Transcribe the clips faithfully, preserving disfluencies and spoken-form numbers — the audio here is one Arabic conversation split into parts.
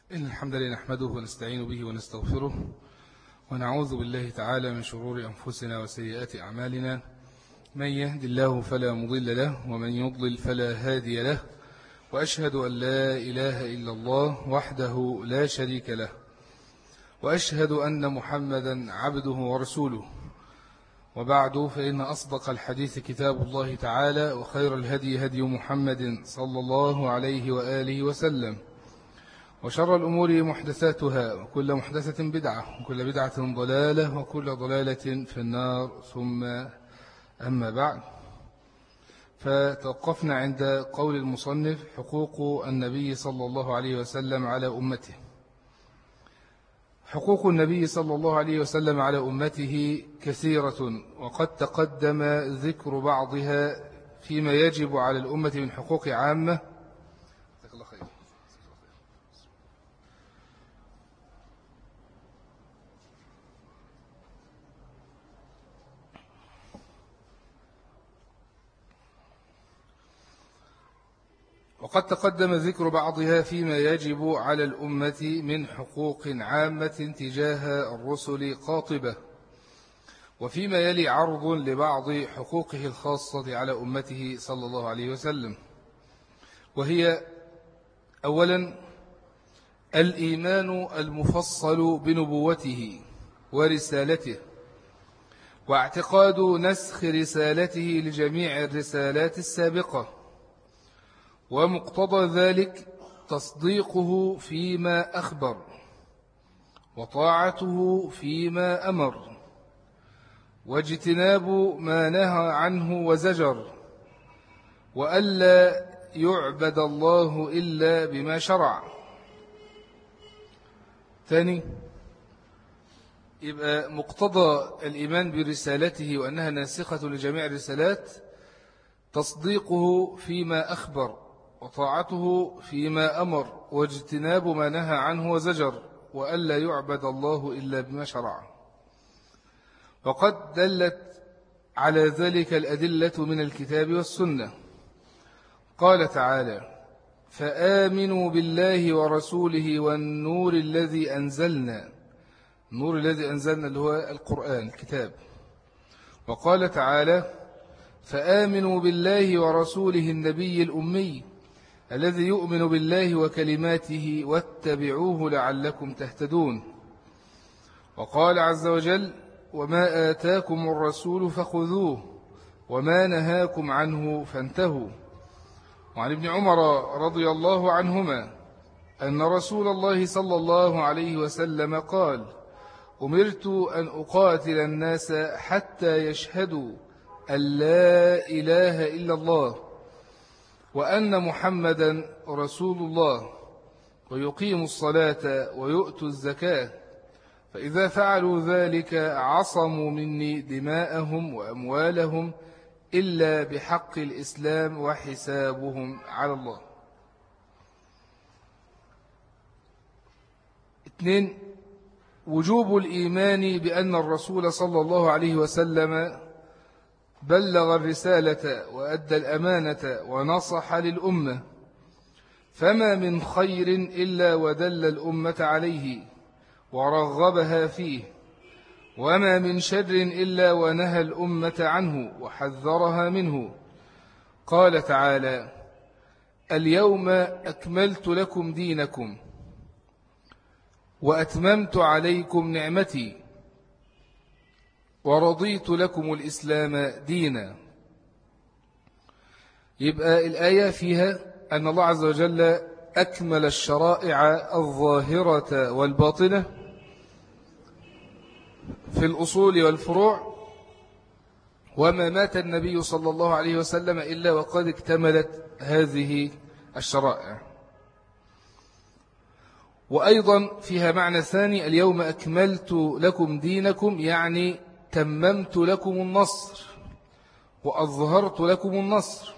إن الحمد لله نحمده ونستعين به ونستغفره ونعوذ بالله تعالى من شرور أنفسنا وسيئات أعمالنا. من يهد الله فلا مضل له ومن يضلل فلا هادي له، وأشهد أن لا إله إلا الله وحده لا شريك له، وأشهد أن محمدا عبده ورسوله. وبعد، فإن أصدق الحديث كتاب الله تعالى، وخير الهدي هدي محمد صلى الله عليه وآله وسلم، وشر الأمور محدثاتها، وكل محدثة بدعة، وكل بدعة ضلالة، وكل ضلالة في النار. ثم أما بعد، فتوقفنا عند قول المصنف: حقوق النبي صلى الله عليه وسلم على أمته. حقوق النبي صلى الله عليه وسلم على أمته كثيرة، وقد تقدم ذكر بعضها فيما يجب على الأمة من حقوق عامة. وقد تقدم ذكر بعضها فيما يجب على الأمة من حقوق عامة تجاه الرسل قاطبة، وفيما يلي عرض لبعض حقوقه الخاصة على أمته صلى الله عليه وسلم. وهي: أولا، الإيمان المفصل بنبوته ورسالته، واعتقاد نسخ رسالته لجميع الرسالات السابقة، ومقتضى ذلك تصديقه فيما أخبر، وطاعته فيما أمر، واجتناب ما نهى عنه وزجر، وألا يعبد الله إلا بما شرع. ثاني، يبقى مقتضى الإيمان برسالته وأنها ناسخة لجميع الرسالات تصديقه فيما أخبر، وطاعته فيما أمر، واجتناب ما نهى عنه وزجر، وألا يعبد الله إلا بما شرع. وقد دلت على ذلك الأدلة من الكتاب والسنة. قال تعالى: فآمنوا بالله ورسوله والنور الذي أنزلنا. النور الذي أنزلنا اللي هو القرآن الكتاب. وقال تعالى: فآمنوا بالله ورسوله النبي الأمي الذي يؤمن بالله وكلماته واتبعوه لعلكم تهتدون. وقال عز وجل: وما آتاكم الرسول فخذوه وما نهاكم عنه فانتهوا. وعن ابن عمر رضي الله عنهما أن رسول الله صلى الله عليه وسلم قال: أمرت أن أقاتل الناس حتى يشهدوا أن لا إله إلا الله وأن محمدا رسول الله، ويقيموا الصلاة ويؤتوا الزكاة، فإذا فعلوا ذلك عصموا مني دماءهم وأموالهم إلا بحق الإسلام وحسابهم على الله. اثنين، وجوب الإيمان بأن الرسول صلى الله عليه وسلم بلغ الرسالة وأدى الأمانة ونصح للأمة، فما من خير إلا ودل الأمة عليه ورغبها فيه، وما من شر إلا ونهى الأمة عنه وحذرها منه. قال تعالى: اليوم أكملت لكم دينكم وأتممت عليكم نعمتي ورضيت لكم الإسلام دينا. يبقى الآية فيها أن الله عز وجل أكمل الشرائع الظاهرة والباطنة في الأصول والفروع، وما مات النبي صلى الله عليه وسلم إلا وقد اكتملت هذه الشرائع. وأيضا فيها معنى ثاني: اليوم أكملت لكم دينكم، يعني تممت لكم النصر وأظهرت لكم النصر،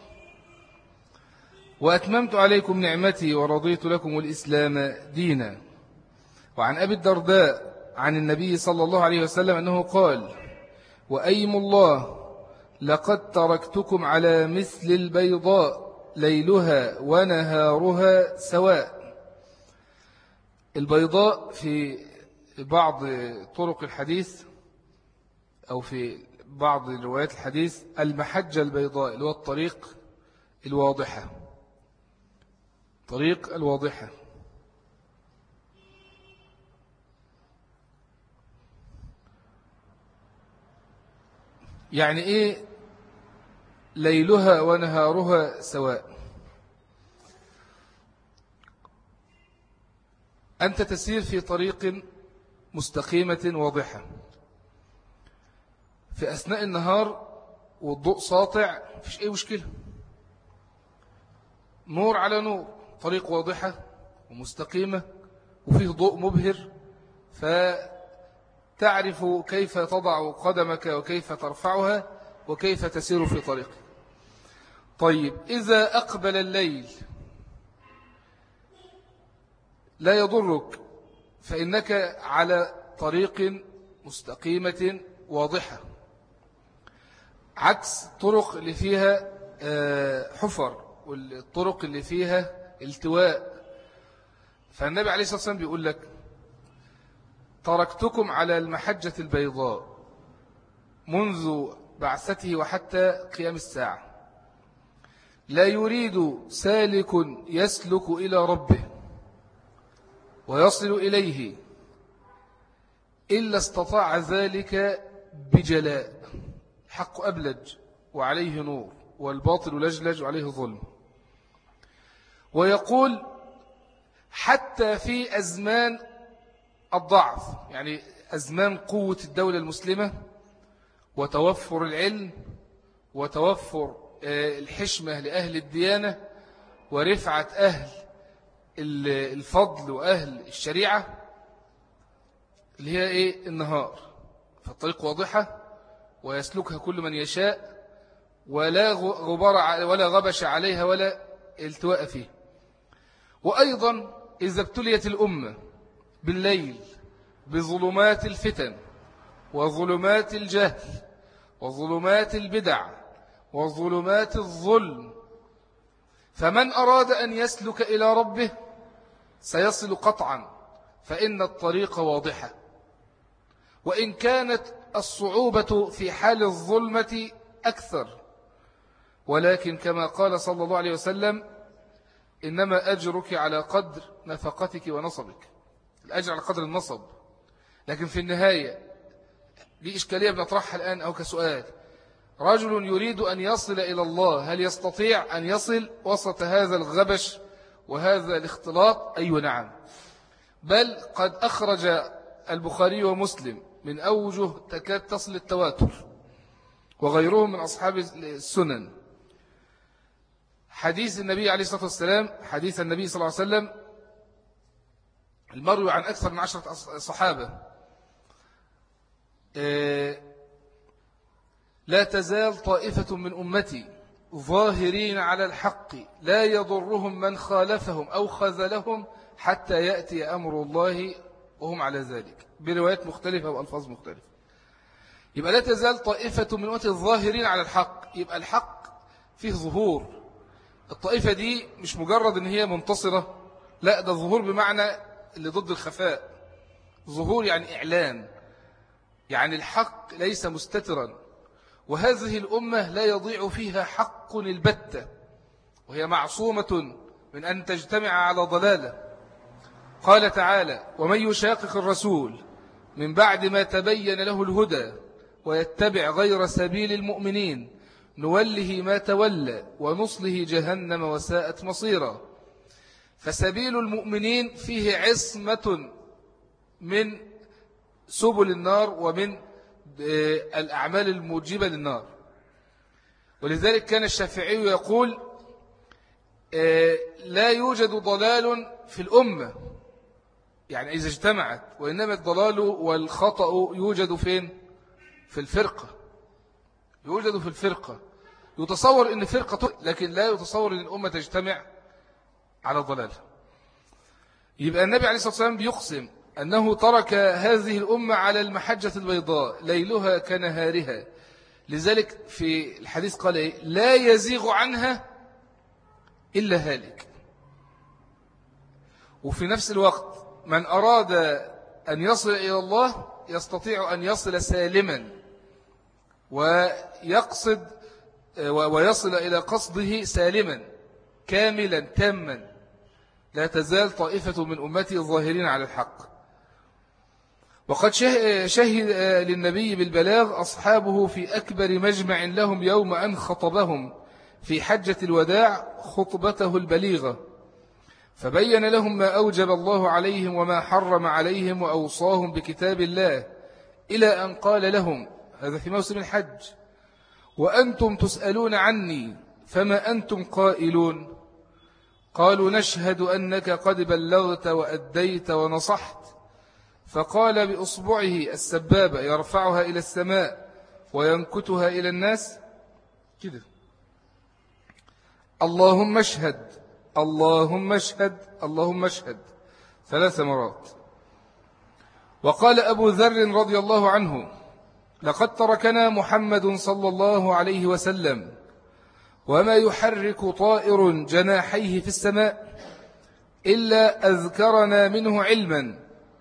وأتممت عليكم نعمتي ورضيت لكم الإسلام دينا. وعن أبي الدرداء عن النبي صلى الله عليه وسلم أنه قال: وأيم الله لقد تركتكم على مثل البيضاء ليلها ونهارها سواء، البيضاء في بعض طرق الحديث أو في بعض روايات الحديث المحجة البيضاء اللي هو الطريق الواضحة، طريق الواضحة. يعني إيه ليلها ونهارها سواء؟ أنت تسير في طريق مستقيمة واضحة في أثناء النهار والضوء ساطع، مفيش أي مشكلة، نور على نور، طريق واضحة ومستقيمة وفيه ضوء مبهر، فتعرف كيف تضع قدمك وكيف ترفعها وكيف تسير في طريقك. طيب إذا أقبل الليل لا يضرك، فإنك على طريق مستقيمة واضحة، عكس الطرق اللي فيها حفر والطرق اللي فيها التواء. فالنبي عليه الصلاة والسلام بيقول لك تركتكم على المحجة البيضاء منذ بعثته وحتى قيام الساعة، لا يريد سالك يسلك إلى ربه ويصل إليه إلا استطاع ذلك بجلاء. حق أبلج وعليه نور، والباطل لجلج وعليه ظلم. ويقول حتى في أزمان الضعف، يعني أزمان قوة الدولة المسلمة وتوفر العلم وتوفر الحشمة لأهل الديانة ورفعة أهل الفضل وأهل الشريعة، اللي هي إيه؟ النهار، فالطريق واضحة ويسلكها كل من يشاء، ولا غبار ولا غبش عليها ولا التواء فيه. وأيضا إذا ابتليت الأمة بالليل بظلمات الفتن وظلمات الجهل وظلمات البدع وظلمات الظلم، فمن أراد أن يسلك إلى ربه سيصل قطعا، فإن الطريق واضحة، وإن كانت الصعوبة في حال الظلمة أكثر، ولكن كما قال صلى الله عليه وسلم إنما أجرك على قدر نفقتك ونصبك، الأجر على قدر النصب. لكن في النهاية دي إشكالية بنطرحها الآن أو كسؤال: رجل يريد أن يصل إلى الله هل يستطيع أن يصل وسط هذا الغبش وهذا الاختلاط؟ أيوة نعم، بل قد أخرج البخاري ومسلم من أوجه تكاد تصل التواتر وغيرهم من أصحاب السنن حديث النبي عليه الصلاة والسلام، حديث النبي صلى الله عليه وسلم المروي عن أكثر من عشرة صحابة: لا تزال طائفة من أمتي ظاهرين على الحق لا يضرهم من خالفهم أو خذلهم حتى يأتي أمر الله وهم على ذلك، بروايات مختلفة وألفاظ مختلفة. يبقى لا تزال طائفة من أمتي الظاهرين على الحق، يبقى الحق فيه ظهور. الطائفة دي مش مجرد ان هي منتصرة، لا، ده ظهور بمعنى اللي ضد الخفاء. ظهور يعني إعلان، يعني الحق ليس مستترا، وهذه الأمة لا يضيع فيها حق البتة، وهي معصومة من أن تجتمع على ضلالة. قال تعالى: ومن يشاقق الرسول من بعد ما تبين له الهدى ويتبع غير سبيل المؤمنين نوله ما تولى ونصله جهنم وساءت مصيرا. فسبيل المؤمنين فيه عصمة من سبل النار ومن الأعمال الموجبة للنار. ولذلك كان الشافعي يقول: لا يوجد ضلال في الأمة، يعني إذا اجتمعت، وإنما الضلال والخطأ يوجد فين؟ في الفرقة، يوجد في الفرقة. يتصور أن فرقة، لكن لا يتصور أن الأمة تجتمع على الضلال. يبقى النبي عليه الصلاة والسلام بيقسم أنه ترك هذه الأمة على المحجة البيضاء ليلها كنهارها. لذلك في الحديث قال إيه؟ لا يزيغ عنها إلا هالك. وفي نفس الوقت من أراد أن يصل إلى الله يستطيع أن يصل سالما ويقصد ويصل إلى قصده سالما كاملا تاما. لا تزال طائفة من أمتي الظاهرين على الحق. وقد شهد للنبي بالبلاغ أصحابه في أكبر مجمع لهم يوم أن خطبهم في حجة الوداع خطبته البليغة، فبين لهم ما أوجب الله عليهم وما حرم عليهم وأوصاهم بكتاب الله، إلى أن قال لهم، هذا في موسم الحج: وأنتم تسألون عني فما أنتم قائلون؟ قالوا: نشهد أنك قد بلغت وأديت ونصحت. فقال بأصبعه السبابة يرفعها إلى السماء وينكتها إلى الناس كده: اللهم اشهد اللهم اشهد اللهم اشهد ثلاث مرات. وقال أبو ذر رضي الله عنه: لقد تركنا محمد صلى الله عليه وسلم وما يحرك طائر جناحيه في السماء إلا أذكرنا منه علما.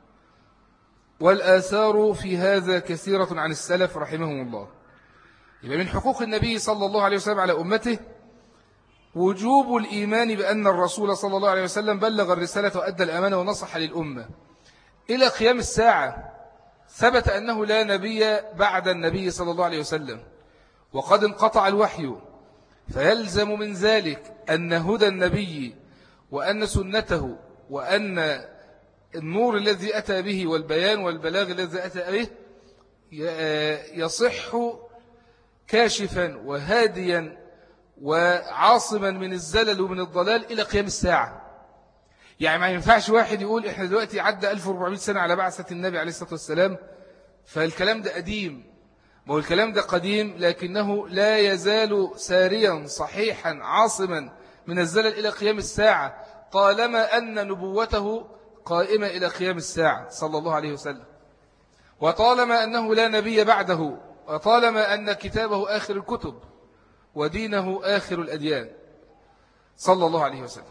والآثار في هذا كثيرة عن السلف رحمهم الله. يبقى من حقوق النبي صلى الله عليه وسلم على أمته وجوب الإيمان بأن الرسول صلى الله عليه وسلم بلغ الرسالة وأدى الأمانة ونصح للأمة إلى قيام الساعة. ثبت أنه لا نبي بعد النبي صلى الله عليه وسلم، وقد انقطع الوحي، فيلزم من ذلك أن هدى النبي وأن سنته وأن النور الذي أتى به والبيان والبلاغ الذي أتى به يصح كاشفا وهاديا وعاصما من الزلل ومن الضلال إلى قيام الساعة. يعني ما ينفعش واحد يقول إحنا دلوقتي عدى ألف وأربعمائة سنة على بعثة النبي عليه الصلاة والسلام فالكلام ده قديم. ما هو الكلام ده قديم لكنه لا يزال ساريا صحيحا عاصما من الزلل إلى قيام الساعة، طالما أن نبوته قائمة إلى قيام الساعة صلى الله عليه وسلم، وطالما أنه لا نبي بعده، وطالما أن كتابه آخر الكتب ودينه آخر الأديان صلى الله عليه وسلم.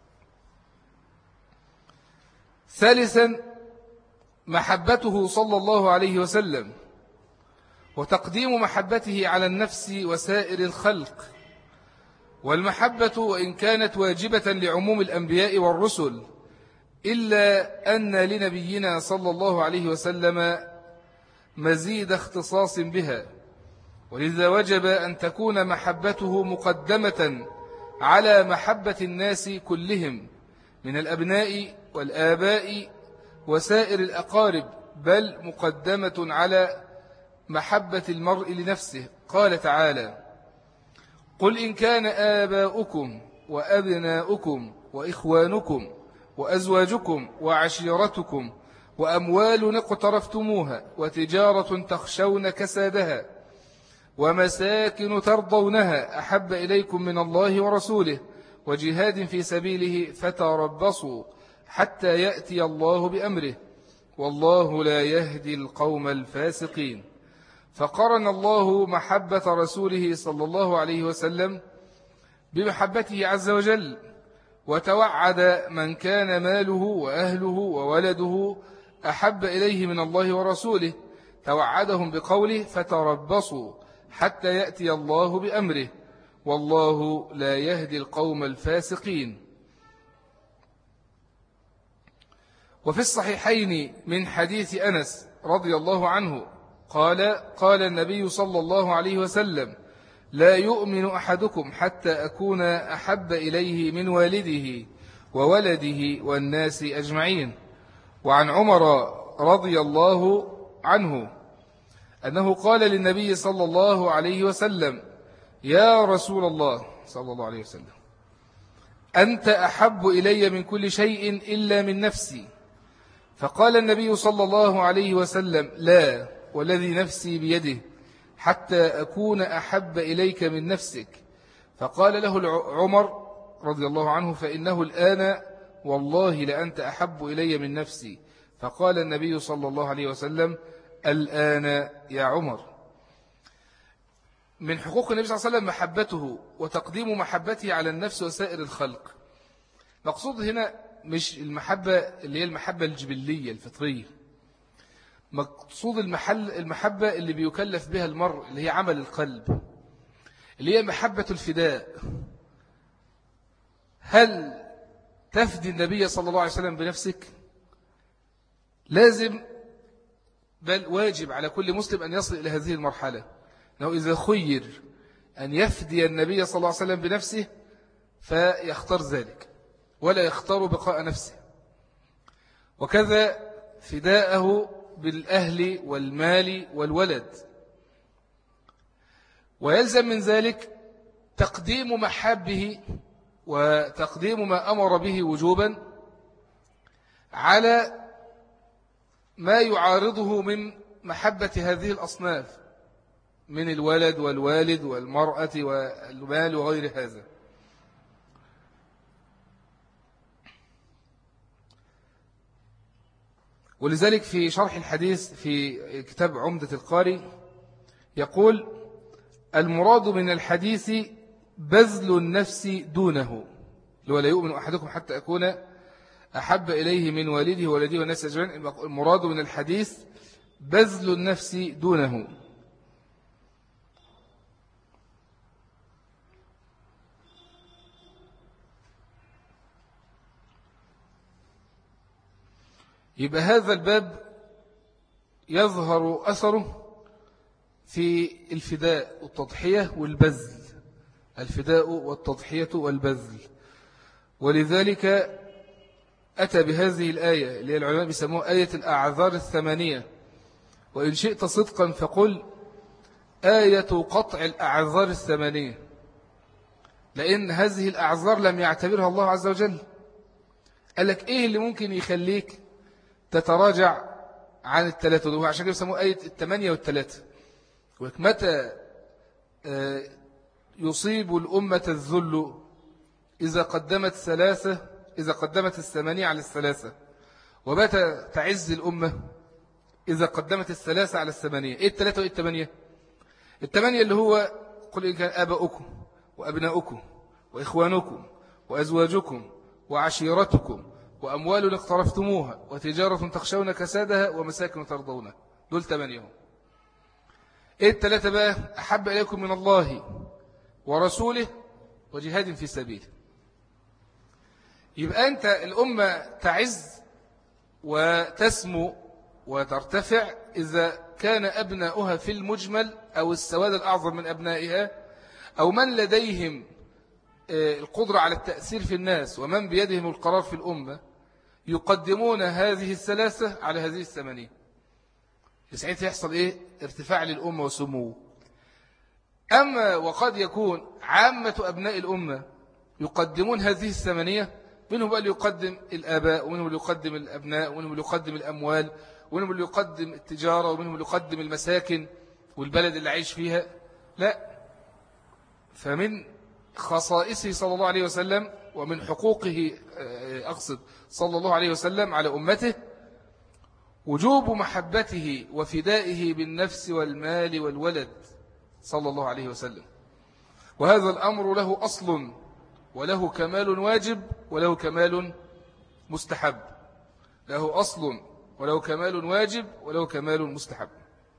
ثالثا محبته صلى الله عليه وسلم وتقديم محبته على النفس وسائر الخلق. والمحبة وإن كانت واجبة لعموم الأنبياء والرسل إلا أن لنبينا صلى الله عليه وسلم مزيد اختصاص بها، ولذا وجب أن تكون محبته مقدمة على محبة الناس كلهم من الأبناء والآباء وسائر الأقارب، بل مقدمة على محبة المرء لنفسه. قال تعالى: قل إن كان آباؤكم وأبناؤكم وإخوانكم وأزواجكم وعشيرتكم وأموال اقترفتموها وتجارة تخشون كسادها ومساكن ترضونها أحب إليكم من الله ورسوله وجهاد في سبيله فتربصوا حتى يأتي الله بأمره والله لا يهدي القوم الفاسقين. فقرن الله محبة رسوله صلى الله عليه وسلم بمحبته عز وجل، وتوعد من كان ماله وأهله وولده أحب إليه من الله ورسوله، توعدهم بقوله فتربصوا حتى يأتي الله بأمره والله لا يهدي القوم الفاسقين. وفي الصحيحين من حديث أنس رضي الله عنه قال: قال النبي صلى الله عليه وسلم: لا يؤمن أحدكم حتى أكون أحب إليه من والده وولده والناس أجمعين. وعن عمر رضي الله عنه أنه قال للنبي صلى الله عليه وسلم: يا رسول الله صلى الله عليه وسلم، أنت أحب إلي من كل شيء إلا من نفسي. فقال النبي صلى الله عليه وسلم: لا والذي نفسي بيده حتى أكون أحب إليك من نفسك. فقال له عمر رضي الله عنه: فإنه الآن والله لأنت أحب إلي من نفسي. فقال النبي صلى الله عليه وسلم: الآن يا عمر. من حقوق النبي صلى الله عليه وسلم محبته وتقديم محبته على النفس وسائر الخلق. مقصود هنا مش المحبة اللي هي المحبة الجبلية الفطرية. مقصود المحل المحبة اللي بيكلف بها المرء، اللي هي عمل القلب، اللي هي محبة الفداء. هل تفدي النبي صلى الله عليه وسلم بنفسك؟ لازم بل واجب على كل مسلم أن يصل إلى هذه المرحلة، أنه إذا خير أن يفدي النبي صلى الله عليه وسلم بنفسه فيختار ذلك ولا يختار بقاء نفسه، وكذا فداءه بالأهل والمال والولد. ويلزم من ذلك تقديم محبه وتقديم ما أمر به وجوبا على ما يعارضه من محبة هذه الأصناف من الولد والوالد والمرأة والمال وغير هذا. ولذلك في شرح الحديث في كتاب عمدة القاري يقول: المراد من الحديث بذل النفس دونه، ولا يؤمن أحدكم حتى أكون أحب إليه من والده وولده والناس أجمعين. المراد من الحديث بذل النفس دونه. يبقى هذا الباب يظهر أثره في الفداء والتضحية والبذل، الفداء والتضحية والبذل. ولذلك أتى بهذه الآية اللي العلماء بيسموها آية الأعذار الثمانية، وإن شئت صدقا فقل آية قطع الأعذار الثمانية، لأن هذه الأعذار لم يعتبرها الله عز وجل. قال لك إيه اللي ممكن يخليك تتراجع عن الثلاثة دول؟ عشان كده بيسموها آية الثمانية والثلاثة. متى يصيب الأمة الذل؟ إذا قدمت ثلاثة إذا قدمت الثمانية على الثلاثة. ومتى تعز الأمة؟ إذا قدمت الثلاثة على الثمانية. إيه الثلاثة وإيه الثمانية؟ الثمانية اللي هو قل إن كان آباؤكم وأبناؤكم وإخوانكم وأزواجكم وعشيرتكم وأموال اقترفتموها وتجارة تخشون كسادها ومساكن ترضونها. دول ثمانية. إيه الثلاثة بقى؟ أحب إليكم من الله ورسوله وجهاد في سبيله. يبقى أنت الأمة تعز وتسمو وترتفع إذا كان أبناؤها في المجمل أو السواد الأعظم من أبنائها أو من لديهم القدرة على التأثير في الناس ومن بيدهم القرار في الأمة يقدمون هذه الثلاثة على هذه الثمانية. ساعتها يحصل إيه؟ ارتفاع للأمة وسمو. أما وقد يكون عامة أبناء الأمة يقدمون هذه الثمانية، منهم اللي يقدم الآباء ومنهم اللي يقدم الأبناء ومنهم اللي يقدم الأموال ومنهم اللي يقدم التجارة ومنهم اللي يقدم المساكن والبلد اللي عايش فيها. لا، فمن خصائصه صلى الله عليه وسلم ومن حقوقه أقصد صلى الله عليه وسلم على أمته وجوب محبته وفدائه بالنفس والمال والولد صلى الله عليه وسلم. وهذا الأمر له أصل وله كمال واجب وله كمال مستحب. له أصل وله كمال واجب وله كمال مستحب.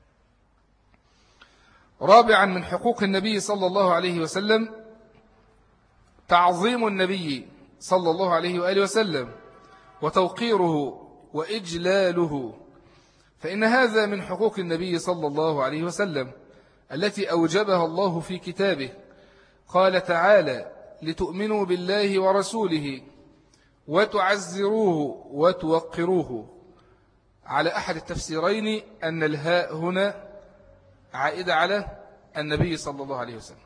رابعا من حقوق النبي صلى الله عليه وسلم تعظيم النبي صلى الله عليه وآله وسلم وتوقيره وإجلاله، فإن هذا من حقوق النبي صلى الله عليه وسلم التي أوجبها الله في كتابه. قال تعالى: لتؤمنوا بالله ورسوله وتعزروه وتوقروه. على أحد التفسيرين أن الهاء هنا عائدة على النبي صلى الله عليه وسلم.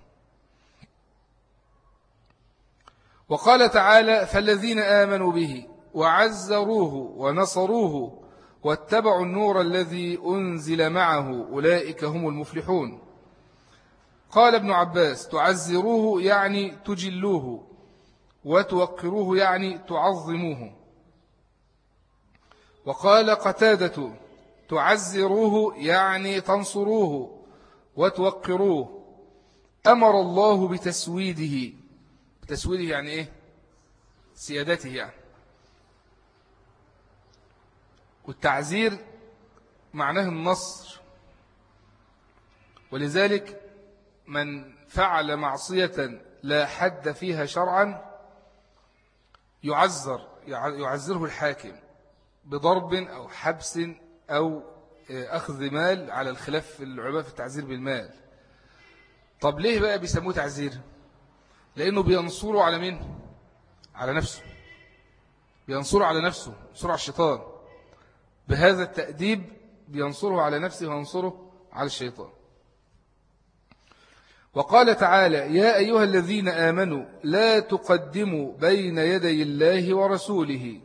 وقال تعالى: فالذين آمنوا به وعزروه ونصروه واتبعوا النور الذي أنزل معه أولئك هم المفلحون. قال ابن عباس: تعزروه يعني تجلوه وتوقروه يعني تعظموه. وقال قتادة: تعزروه يعني تنصروه وتوقروه. أمر الله بتسويده. بتسويده يعني إيه؟ سيادته يعني. والتعزير معناه النصر، ولذلك من فعل معصية لا حد فيها شرعا يعذر يعذره الحاكم بضرب أو حبس أو أخذ مال، على الخلاف في العلماء في التعزير بالمال. طب ليه بقى بيسموه تعزير؟ لأنه بينصره على مين؟ على نفسه، بينصره على نفسه، ينصره على الشيطان. بهذا التأديب بينصره على نفسه وينصره على الشيطان. وقال تعالى: يا أيها الذين آمنوا لا تقدموا بين يدي الله ورسوله،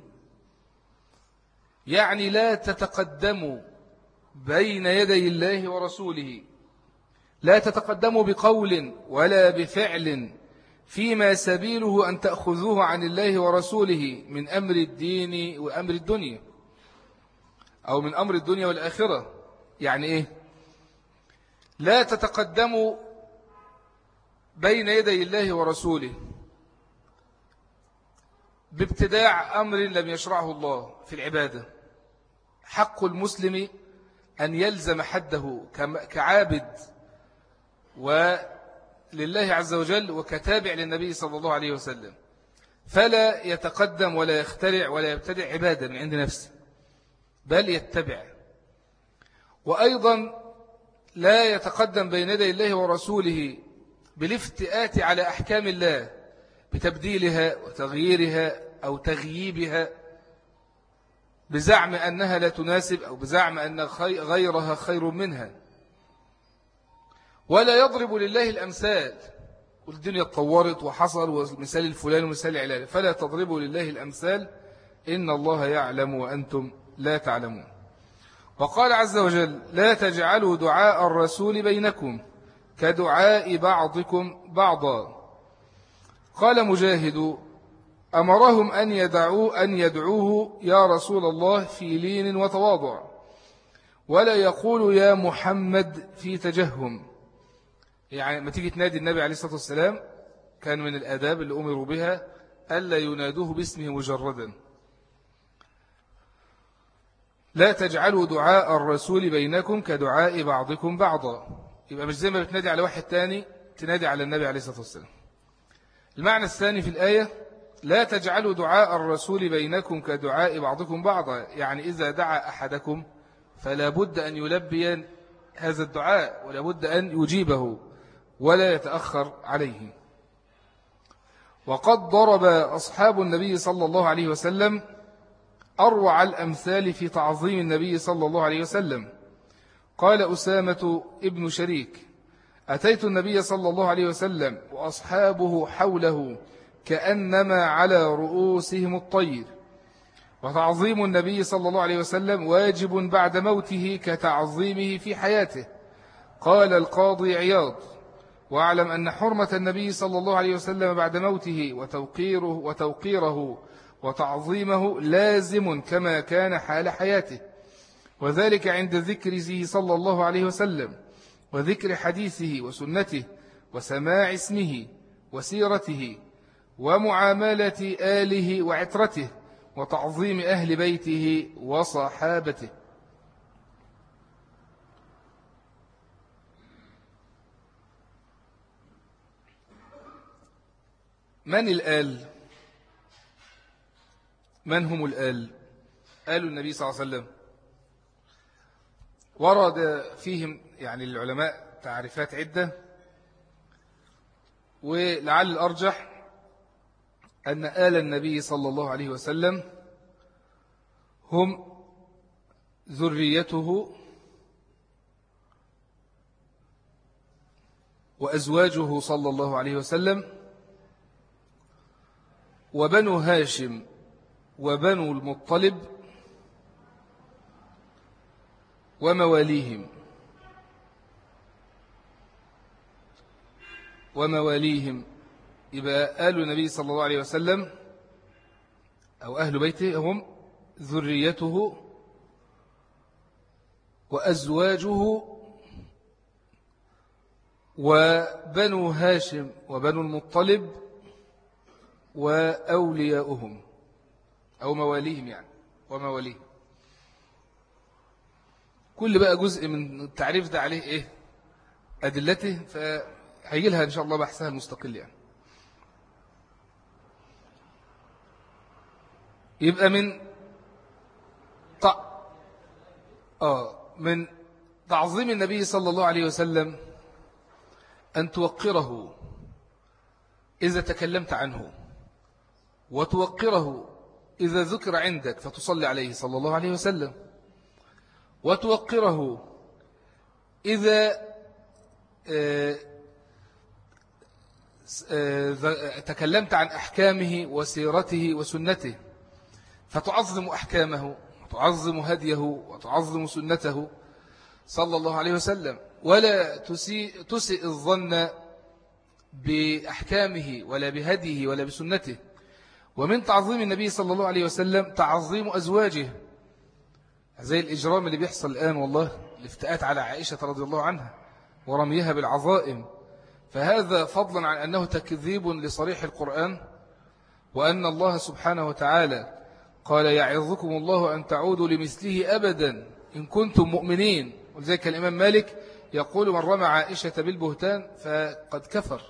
يعني لا تتقدموا بين يدي الله ورسوله، لا تتقدموا بقول ولا بفعل فيما سبيله أن تأخذوه عن الله ورسوله من أمر الدين وأمر الدنيا، أو من أمر الدنيا والآخرة. يعني إيه؟ لا تتقدموا بين يدي الله ورسوله بابتداع أمر لم يشرعه الله في العبادة. حق المسلم أن يلزم حده كعابد ولله عز وجل وكتابع للنبي صلى الله عليه وسلم، فلا يتقدم ولا يخترع ولا يبتدع عبادة من عند نفسه، بل يتبع. وأيضا لا يتقدم بين يدي الله ورسوله بالافتئات على أحكام الله بتبديلها وتغييرها أو تغييبها بزعم أنها لا تناسب أو بزعم أن غيرها خير منها. ولا يضرب لله الأمثال، والدنيا اتطورت وحصل ومثال الفلان ومثال العلال، فلا تضربوا لله الأمثال إن الله يعلم وأنتم لا تعلمون. وقال عز وجل: لا تجعلوا دعاء الرسول بينكم كدعاء بعضكم بعضا. قال مجاهد: أمرهم أن يدعوه, أن يدعوه يا رسول الله في لين وتواضع، ولا يقول يا محمد في تجهم. يعني ما تيجي تنادي النبي عليه الصلاة والسلام، كان من الآداب اللي أمروا بها ألا ينادوه باسمه مجردا. لا تجعلوا دعاء الرسول بينكم كدعاء بعضكم بعضا، يبقى مش زي ما بتنادي على واحد تاني تنادي على النبي عليه الصلاة والسلام. المعنى الثاني في الآية: لا تجعلوا دعاء الرسول بينكم كدعاء بعضكم بعضا، يعني إذا دعا أحدكم فلا بد أن يلبي هذا الدعاء ولا بد أن يجيبه ولا يتأخر عليه. وقد ضرب أصحاب النبي صلى الله عليه وسلم أروع الأمثال في تعظيم النبي صلى الله عليه وسلم. قال أسامة ابن شريك: أتيت النبي صلى الله عليه وسلم وأصحابه حوله كأنما على رؤوسهم الطير، وتعظيم النبي صلى الله عليه وسلم واجب بعد موته كتعظيمه في حياته. قال القاضي عياض: واعلم أن حرمة النبي صلى الله عليه وسلم بعد موته وتوقيره, وتوقيره وتعظيمه لازم كما كان حال حياته، وذلك عند ذكره صلى الله عليه وسلم وذكر حديثه وسنته وسماع اسمه وسيرته ومعاملة آله وعترته وتعظيم أهل بيته وصحابته. من الآل؟ من هم الآل؟ آل النبي صلى الله عليه وسلم ورد فيهم يعني العلماء تعريفات عدة، ولعل الأرجح أن آل النبي صلى الله عليه وسلم هم ذريته وأزواجه صلى الله عليه وسلم وبنو هاشم وبنو المطلب ومواليهم ومواليهم يبقى آل النبي صلى الله عليه وسلم أو أهل بيته هم ذريته وأزواجه وبنو هاشم وبنو المطلب وأولياؤهم أو مواليهم يعني ومواليهم. كل بقى جزء من التعريف ده عليه إيه أدلته، فهيجي لها إن شاء الله بحثها المستقل يعني. يبقى من ط... آه من تعظيم النبي صلى الله عليه وسلم أن توقره إذا تكلمت عنه، وتوقره إذا ذكر عندك فتصلي عليه صلى الله عليه وسلم، وتوقره إذا تكلمت عن أحكامه وسيرته وسنته فتعظم أحكامه وتعظم هديه وتعظم سنته صلى الله عليه وسلم، ولا تسيء, تسيء الظن بأحكامه ولا بهديه ولا بسنته. ومن تعظيم النبي صلى الله عليه وسلم تعظيم أزواجه، زي الإجرام اللي بيحصل الآن والله، الافتئات على عائشة رضي الله عنها ورميها بالعظائم، فهذا فضلا عن أنه تكذيب لصريح القرآن، وأن الله سبحانه وتعالى قال يعظكم الله أن تعودوا لمثله أبدا إن كنتم مؤمنين. ولذلك الإمام مالك يقول من رمى عائشة بالبهتان فقد كفر،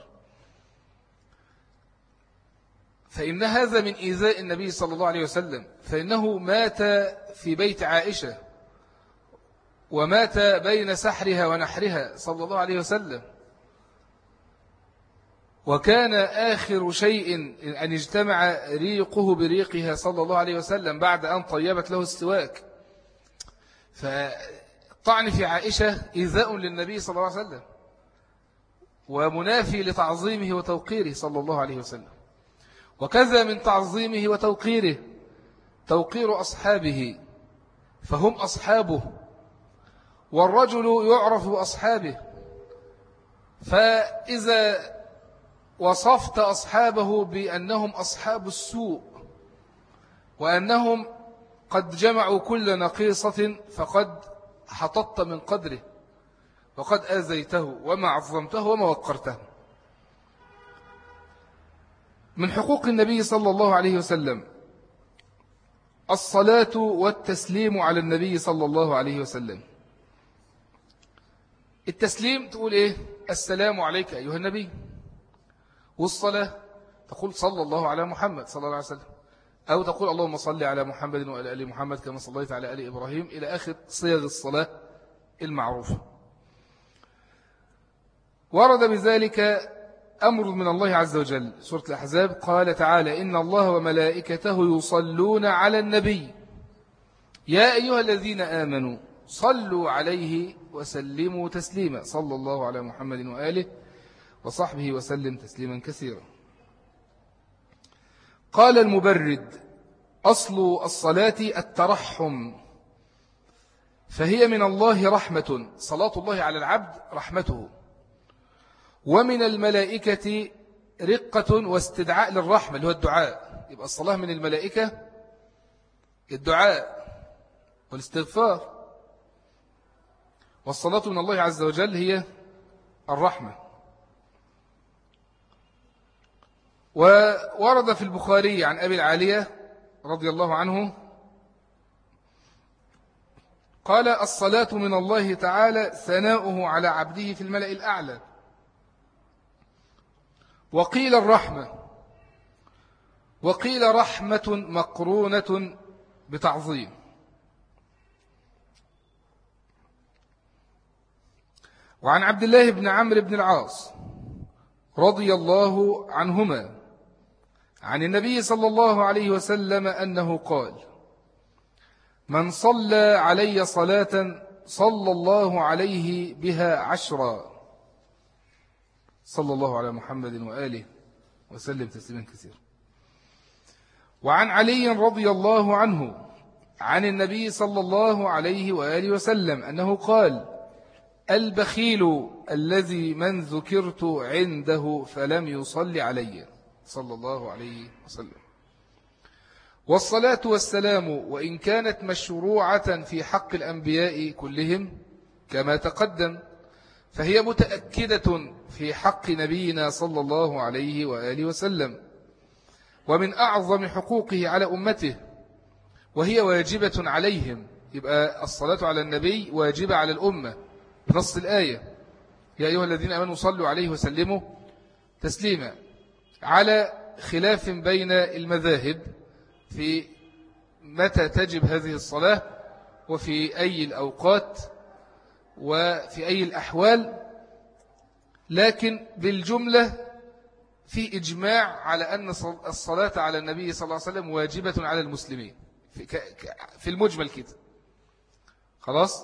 فإن هذا من إيذاء النبي صلى الله عليه وسلم، فإنه مات في بيت عائشة ومات بين سحرها ونحرها صلى الله عليه وسلم، وكان آخر شيء أن اجتمع ريقه بريقها صلى الله عليه وسلم بعد أن طيبت له السواك. فالطعن في عائشة إيذاء للنبي صلى الله عليه وسلم ومنافي لتعظيمه وتوقيره صلى الله عليه وسلم. وكذا من تعظيمه وتوقيره توقير أصحابه، فهم أصحابه، والرجل يعرف بأصحابه، فإذا وصفت أصحابه بأنهم أصحاب السوء وأنهم قد جمعوا كل نقيصة فقد حططت من قدره وقد آذيته وما عظمته وما وقرته. من حقوق النبي صلى الله عليه وسلم الصلاة والتسليم على النبي صلى الله عليه وسلم. التسليم تقول إيه؟ السلام عليك أيها النبي. والصلاة تقول صلى الله على محمد صلى الله عليه وسلم، أو تقول اللهم صل على محمد وعلى آل محمد كما صليت على آل إبراهيم، إلى آخر صيغ الصلاة المعروفة. ورد بذلك أمر من الله عز وجل، سورة الأحزاب قال تعالى إن الله وملائكته يصلون على النبي يا أيها الذين آمنوا صلوا عليه وسلموا تسليما، صلى الله على محمد وآله وصحبه وسلم تسليما كثيرا. قال المبرد أصل الصلاة الترحم، فهي من الله رحمة، صلاة الله على العبد رحمته، ومن الملائكة رقة واستدعاء للرحمة اللي هو الدعاء. يبقى الصلاة من الملائكة الدعاء والاستغفار، والصلاة من الله عز وجل هي الرحمة. وورد في البخاري عن أبي العالية رضي الله عنه قال الصلاة من الله تعالى ثناؤه على عبده في الملأ الأعلى. وقيل الرحمة، وقيل رحمة مقرونة بتعظيم. وعن عبد الله بن عمرو بن العاص رضي الله عنهما عن النبي صلى الله عليه وسلم أنه قال من صلى علي صلاة صلى الله عليه بها عشرا، صلى الله على محمد وآله وسلم تسليما كثيرا. وعن علي رضي الله عنه عن النبي صلى الله عليه وآله وسلم أنه قال البخيل الذي من ذكرت عنده فلم يصلي علي، صلى الله عليه وسلم. والصلاة والسلام وإن كانت مشروعة في حق الأنبياء كلهم كما تقدم، فهي متأكدة في حق نبينا صلى الله عليه وآله وسلم، ومن أعظم حقوقه على أمته، وهي واجبة عليهم يبقى الصلاة على النبي واجبة على الأمة بنص الآية: يا أيها الذين آمنوا صلوا عليه وسلموا تسليما، على خلاف بين المذاهب في متى تجب هذه الصلاة وفي أي الأوقات وفي أي الأحوال، لكن بالجملة في إجماع على أن الصلاة على النبي صلى الله عليه وسلم واجبة على المسلمين في المجمل كده. خلاص.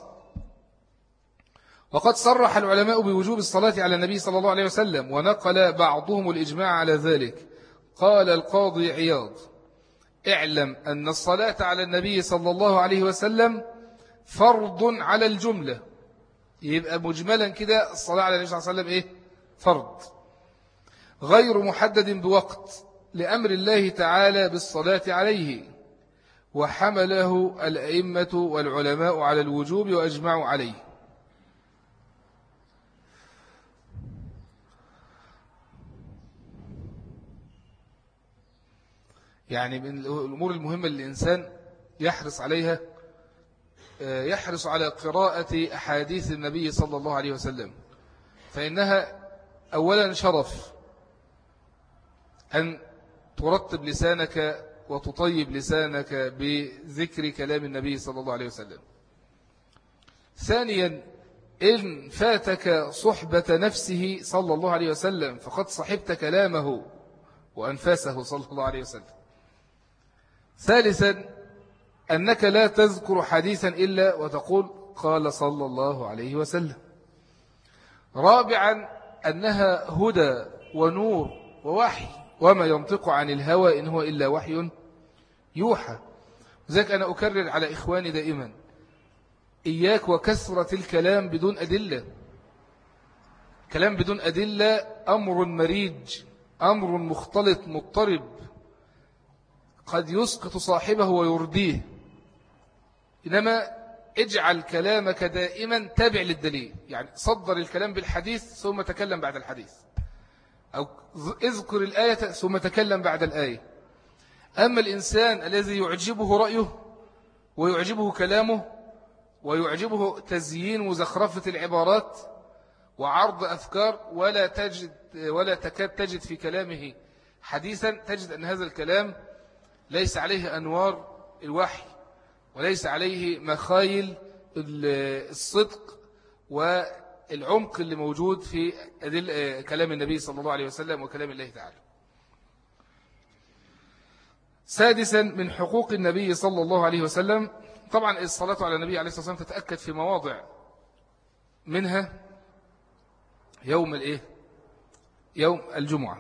وقد صرح العلماء بوجوب الصلاة على النبي صلى الله عليه وسلم، ونقل بعضهم الإجماع على ذلك. قال القاضي عياض: اعلم أن الصلاة على النبي صلى الله عليه وسلم فرض على الجملة. يبقى مجملا كده الصلاة على النبي صلى الله عليه وسلم إيه؟ فرض غير محدد بوقت، لأمر الله تعالى بالصلاة عليه، وحمله الأئمة والعلماء على الوجوب وأجمعوا عليه. يعني من الأمور المهمة للإنسان يحرص عليها، يحرص على قراءة أحاديث النبي صلى الله عليه وسلم، فإنها أولا شرف أن ترتب لسانك وتطيب لسانك بذكر كلام النبي صلى الله عليه وسلم. ثانيا، إن فاتك صحبة نفسه صلى الله عليه وسلم فقد صحبت كلامه وأنفاسه صلى الله عليه وسلم. ثالثا، أنك لا تذكر حديثا إلا وتقول قال صلى الله عليه وسلم. رابعا، أنها هدى ونور ووحي، وما ينطق عن الهوى إن هو إلا وحي يوحى. ذلك أنا أكرر على إخواني دائما: إياك وكثرة الكلام بدون أدلة. كلام بدون أدلة أمر مريج، أمر مختلط مضطرب، قد يسقط صاحبه ويرديه. إنما اجعل كلامك دائما تابع للدليل، يعني صدر الكلام بالحديث ثم تكلم بعد الحديث، أو اذكر الآية ثم تكلم بعد الآية. أما الإنسان الذي يعجبه رأيه ويعجبه كلامه ويعجبه تزيين وزخرفة العبارات وعرض أفكار، ولا تجد ولا تكاد تجد في كلامه حديثا، تجد أن هذا الكلام ليس عليه أنوار الوحي، وليس عليه مخايل الصدق والعمق اللي موجود في كلام النبي صلى الله عليه وسلم وكلام الله تعالى. سادسا، من حقوق النبي صلى الله عليه وسلم، طبعا الصلاة على النبي عليه الصلاة والسلام تتأكد في مواضع، منها يوم الإيه؟ يوم الجمعة،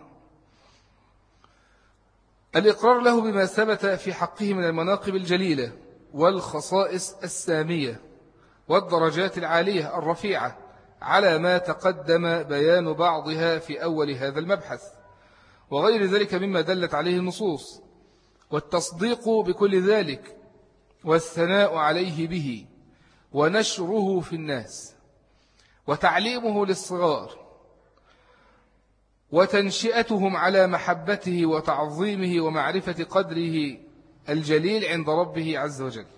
الإقرار له بما ثبت في حقه من المناقب الجليلة والخصائص السامية والدرجات العالية الرفيعة، على ما تقدم بيان بعضها في أول هذا المبحث، وغير ذلك مما دلت عليه النصوص، والتصديق بكل ذلك، والثناء عليه به، ونشره في الناس، وتعليمه للصغار، وتنشئتهم على محبته وتعظيمه ومعرفة قدره الجليل عند ربه عز وجل،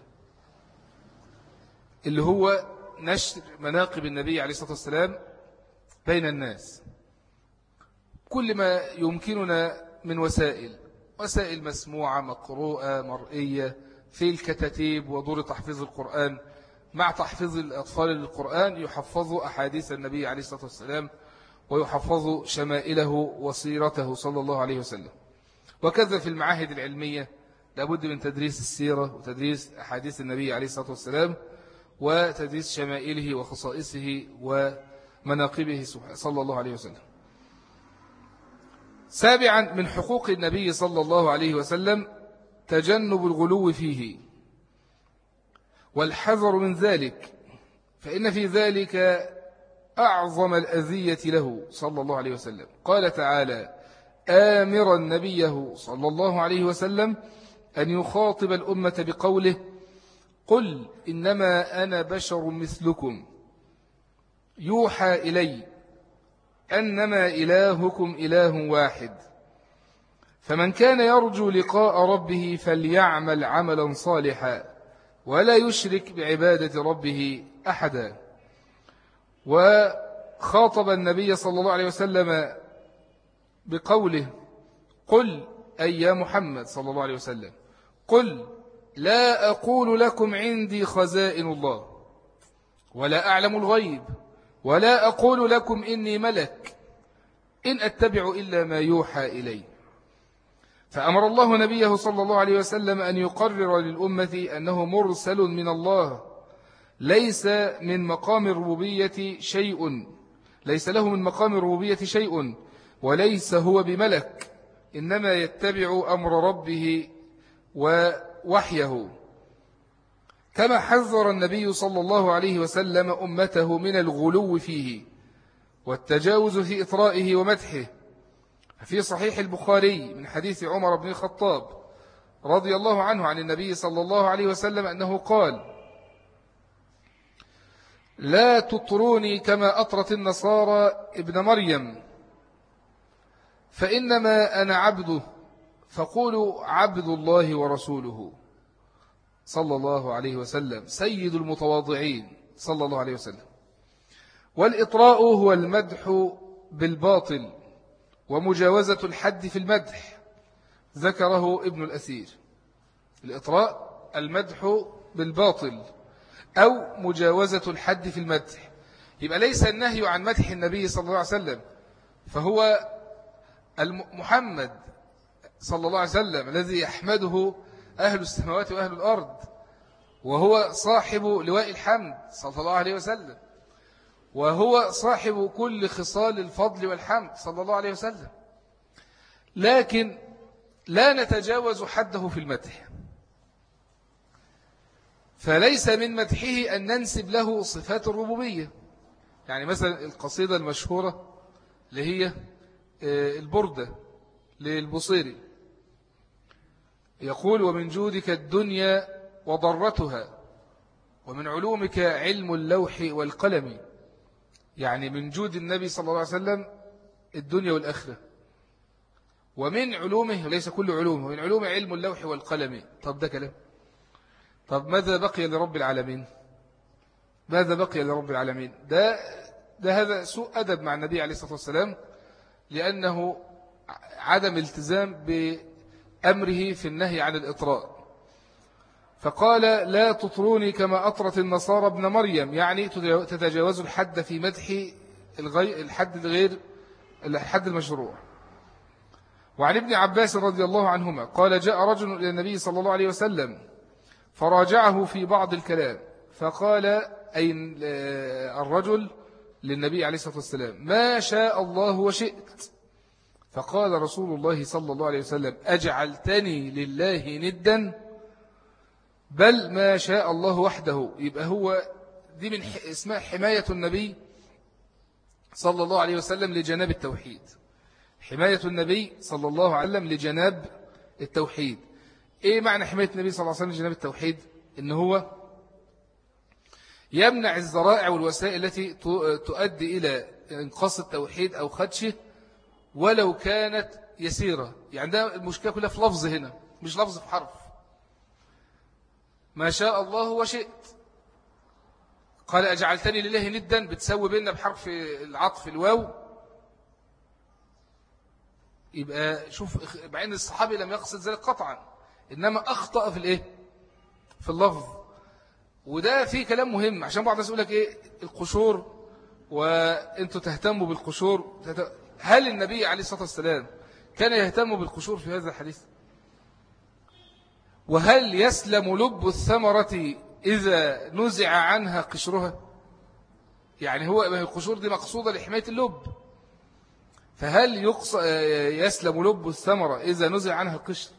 اللي هو نشر مناقب النبي عليه الصلاة والسلام بين الناس، كل ما يمكننا من وسائل وسائل مسموعة مقروءة مرئية، في الكتاتيب ودور تحفيظ القرآن، مع تحفيظ الأطفال للقرآن يحفظوا أحاديث النبي عليه الصلاة والسلام ويحفظوا شمائله وسيرته صلى الله عليه وسلم. وكذا في المعاهد العلمية لابد من تدريس السيرة وتدريس أحاديث النبي عليه الصلاة والسلام وتدريس شمائله وخصائصه ومناقبه صلى الله عليه وسلم. سابعا، من حقوق النبي صلى الله عليه وسلم تجنب الغلو فيه والحذر من ذلك، فإن في ذلك أعظم الأذية له صلى الله عليه وسلم. قال تعالى آمرا نبيه صلى الله عليه وسلم أن يخاطب الأمة بقوله قل إنما أنا بشر مثلكم يوحى إلي أنما إلهكم إله واحد، فمن كان يرجو لقاء ربه فليعمل عملا صالحا ولا يشرك بعبادة ربه أحدا. وخاطب النبي صلى الله عليه وسلم بقوله قل أي يا محمد صلى الله عليه وسلم قل لا أقول لكم عندي خزائن الله ولا أعلم الغيب ولا أقول لكم إني ملك إن أتبع إلا ما يوحى إلي. فأمر الله نبيه صلى الله عليه وسلم أن يقرر للأمة أنه مرسل من الله ليس من مقام الربوبية شيء ليس له من مقام الربوبية شيء وليس هو بملك إنما يتبع أمر ربه ووحيه. كما حذر النبي صلى الله عليه وسلم أمته من الغلو فيه والتجاوز في إطرائه ومدحه. في صحيح البخاري من حديث عمر بن الخطاب رضي الله عنه عن النبي صلى الله عليه وسلم أنه قال لا تطروني كما أطرت النصارى ابن مريم فإنما أنا عبده فقولوا عبد الله ورسوله صلى الله عليه وسلم سيد المتواضعين صلى الله عليه وسلم. والإطراء هو المدح بالباطل ومجاوزة الحد في المدح ذكره ابن الأثير. الإطراء المدح بالباطل أو مجاوزة الحد في المدح. يبقى ليس النهي عن مدح النبي صلى الله عليه وسلم فهو محمد صلى الله عليه وسلم الذي يحمده أهل السماوات وأهل الأرض وهو صاحب لواء الحمد صلى الله عليه وسلم وهو صاحب كل خصال الفضل والحمد صلى الله عليه وسلم. لكن لا نتجاوز حده في المدح فليس من مدحه أن ننسب له صفات الربوبية. يعني مثلا القصيدة المشهورة اللي هي البردة للبصيري يقول ومن جودك الدنيا وضرتها ومن علومك علم اللوح والقلم. يعني من جود النبي صلى الله عليه وسلم الدنيا والآخرة ومن علومه ليس كل علومه ومن علومه علم اللوح والقلم. طب ده كلام. طب ماذا بقي لرب العالمين ماذا بقي لرب العالمين ده, ده هذا سوء أدب مع النبي عليه الصلاة والسلام لأنه عدم التزام بأمره في النهي عن الإطراء. فقال لا تطروني كما أطرت النصارى ابن مريم يعني تتجاوز الحد في مدح الحد الغير الحد المشروع. وعن ابن عباس رضي الله عنهما قال جاء رجل إلى النبي صلى الله عليه وسلم فراجعه في بعض الكلام فقال أي الرجل للنبي عليه الصلاة والسلام ما شاء الله وشئت. فقال رسول الله صلى الله عليه وسلم أجعلتني لله ندا بل ما شاء الله وحده. يبقى هو دي من اسمها حماية النبي صلى الله عليه وسلم لجناب التوحيد. حماية النبي صلى الله عليه وسلم لجناب التوحيد. ايه معنى حماية النبي صلى الله عليه وسلم لجناب التوحيد؟ ان هو يمنع الذرائع والوسائل التي تؤدي إلى انقاص التوحيد أو خدشه ولو كانت يسيرة. يعني ده المشكلة كلها في لفظ هنا مش لفظ في حرف. ما شاء الله وشئت قال أجعلتني لله ندا بتسوي بيننا بحرف العطف الواو. يبقى شوف مع ان الصحابي لم يقصد ذلك قطعا إنما أخطأ في الإيه في اللفظ. وده فيه كلام مهم عشان بعض الناس يقول لك إيه القشور وأنتوا تهتموا بالقشور. هل النبي عليه الصلاة والسلام كان يهتم بالقشور في هذا الحديث؟ وهل يسلم لب الثمرة إذا نزع عنها قشرها؟ يعني هو القشور دي مقصودة لحماية اللب فهل يسلم لب الثمرة إذا نزع عنها القشر؟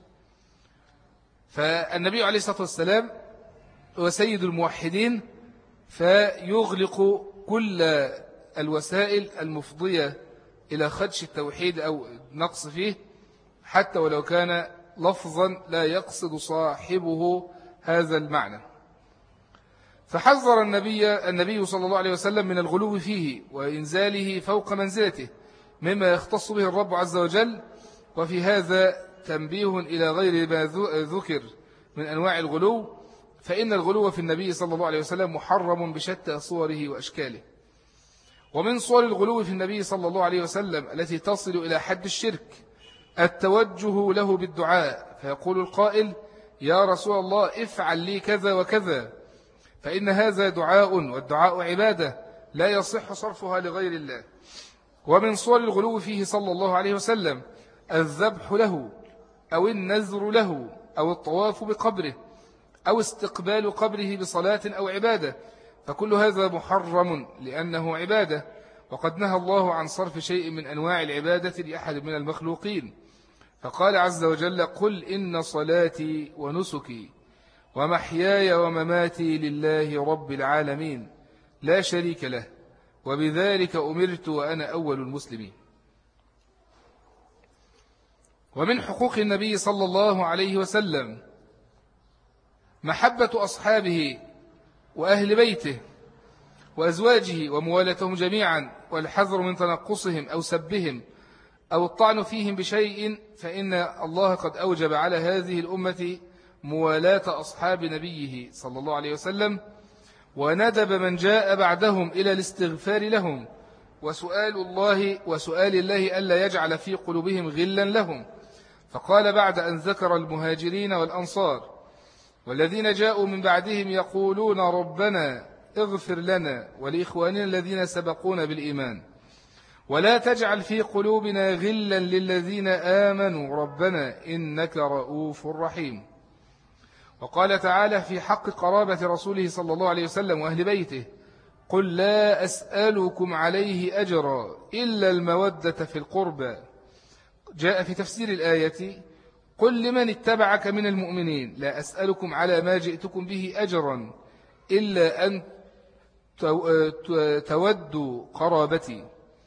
فالنبي عليه الصلاة والسلام هو سيد الموحدين فيغلق كل الوسائل المفضية إلى خدش التوحيد أو نقص فيه حتى ولو كان لفظا لا يقصد صاحبه هذا المعنى. فحذر النبي النبي صلى الله عليه وسلم من الغلو فيه وإنزاله فوق منزلته مما يختص به الرب عز وجل. وفي هذا تنبيه إلى غير ما ذكر من أنواع الغلو فإن الغلو في النبي صلى الله عليه وسلم محرم بشتى صوره وأشكاله. ومن صور الغلو في النبي صلى الله عليه وسلم التي تصل إلى حد الشرك التوجه له بالدعاء، فيقول القائل: يا رسول الله افعل لي كذا وكذا، فإن هذا دعاء، والدعاء عبادة لا يصح صرفها لغير الله. ومن صور الغلو فيه صلى الله عليه وسلم الذبح له أو النذر له أو الطواف بقبره أو استقبال قبره بصلاة أو عبادة، فكل هذا محرم لأنه عبادة، وقد نهى الله عن صرف شيء من أنواع العبادة لأحد من المخلوقين، فقال عز وجل: قل إن صلاتي ونسكي ومحياي ومماتي لله رب العالمين لا شريك له وبذلك أمرت وأنا أول المسلمين. ومن حقوق النبي صلى الله عليه وسلم محبة أصحابه وأهل بيته وأزواجه وموالتهم جميعا، والحذر من تنقصهم أو سبهم أو الطعن فيهم بشيء، فإن الله قد أوجب على هذه الأمة موالاة أصحاب نبيه صلى الله عليه وسلم، وندب من جاء بعدهم إلى الاستغفار لهم وسؤال الله وسؤال الله ألا يجعل في قلوبهم غلا لهم. فقال بعد أن ذكر المهاجرين والأنصار: والذين جاءوا من بعدهم يقولون ربنا اغفر لنا ولإخواننا الذين سبقونا بالإيمان ولا تجعل في قلوبنا غلا للذين آمنوا ربنا إنك رؤوف رحيم. وقال تعالى في حق قرابة رسوله صلى الله عليه وسلم وأهل بيته: قل لا أسألكم عليه أجرا إلا المودة في القربى. جاء في تفسير الآية: قل لمن اتبعك من المؤمنين لا أسألكم على ما جئتكم به أجرا إلا أن تودوا قرابتي.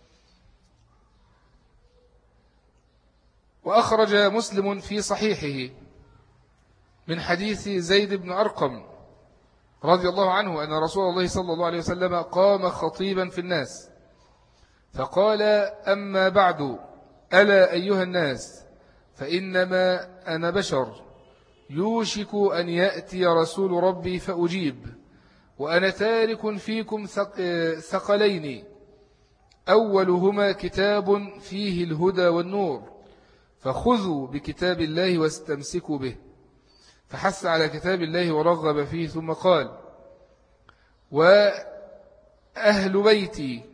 وأخرج مسلم في صحيحه من حديث زيد بن أرقم رضي الله عنه أن رسول الله صلى الله عليه وسلم قام خطيبا في الناس فقال: أما بعد، ألا أيها الناس، فإنما أنا بشر يوشك أن يأتي رسول ربي فأجيب، وأنا تارك فيكم ثقلين، أولهما كتاب فيه الهدى والنور، فخذوا بكتاب الله واستمسكوا به. فحث على كتاب الله ورغب فيه، ثم قال: وأهل بيتي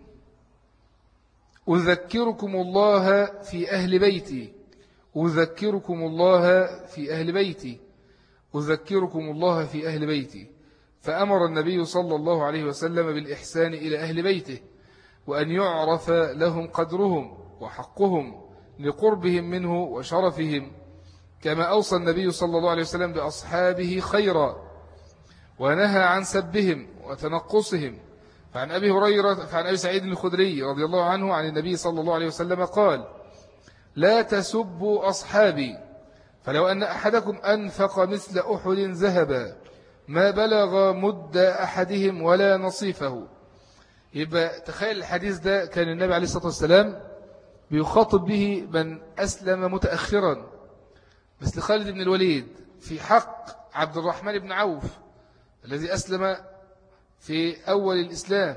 أذكركم الله في أهل بيتي أذكركم الله في أهل بيتي أذكركم الله في أهل بيتي فأمر النبي صلى الله عليه وسلم بالإحسان إلى أهل بيته، وأن يعرف لهم قدرهم وحقهم لقربهم منه وشرفهم، كما أوصى النبي صلى الله عليه وسلم بأصحابه خيرا ونهى عن سبهم وتنقصهم. فعن أبي هريرة فعن أبي سعيد الخدري رضي الله عنه عن النبي صلى الله عليه وسلم قال: لا تسبوا أصحابي، فلو أن أحدكم أنفق مثل أحد ذهبا ما بلغ مد أحدهم ولا نصيفه. يبقى تخيل الحديث ده كان النبي عليه الصلاة والسلام بيخاطب به من أسلم متأخرا مثل خالد بن الوليد في حق عبد الرحمن بن عوف الذي أسلم في أول الإسلام،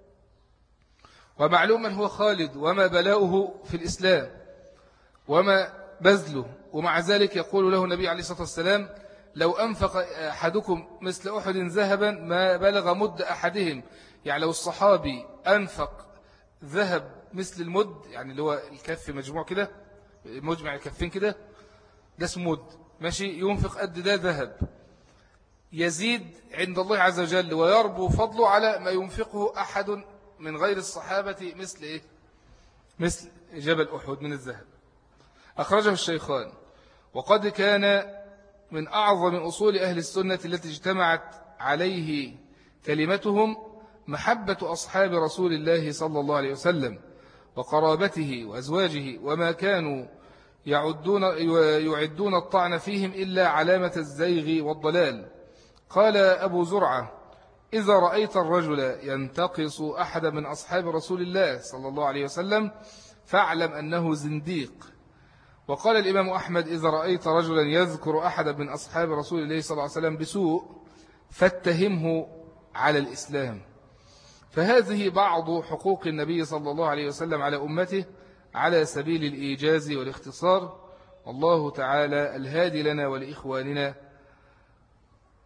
ومعلوما هو خالد وما بلاؤه في الإسلام وما بذله، ومع ذلك يقول له النبي عليه الصلاة والسلام: لو أنفق أحدكم مثل أحد ذهبا ما بلغ مد أحدهم. يعني لو الصحابي أنفق ذهب مثل المد، يعني اللي هو الكف مجموع كده، مجمع الكفين كده، ده اسمه مد، ماشي، ينفق قد ده ذهب، يزيد عند الله عز وجل ويربو فضله على ما ينفقه أحد من غير الصحابة مثل إيه؟ مثل جبل أحد من الذهب. أخرجه الشيخان. وقد كان من أعظم أصول أهل السنة التي اجتمعت عليه كلمتهم محبة أصحاب رسول الله صلى الله عليه وسلم وقرابته وأزواجه، وما كانوا يعدون, يعدون الطعن فيهم إلا علامة الزيغ والضلال. قال أبو زرعة: إذا رأيت الرجل ينتقص أحد من أصحاب رسول الله صلى الله عليه وسلم فاعلم أنه زنديق. وقال الإمام أحمد: إذا رأيت رجلا يذكر أحد من أصحاب رسول الله صلى الله عليه وسلم بسوء فاتهمه على الإسلام. فهذه بعض حقوق النبي صلى الله عليه وسلم على أمته على سبيل الإيجاز والاختصار. والله تعالى الهادي لنا ولإخواننا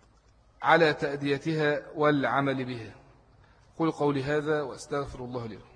على تأديتها والعمل بها. قل قولي هذا وأستغفر الله لي.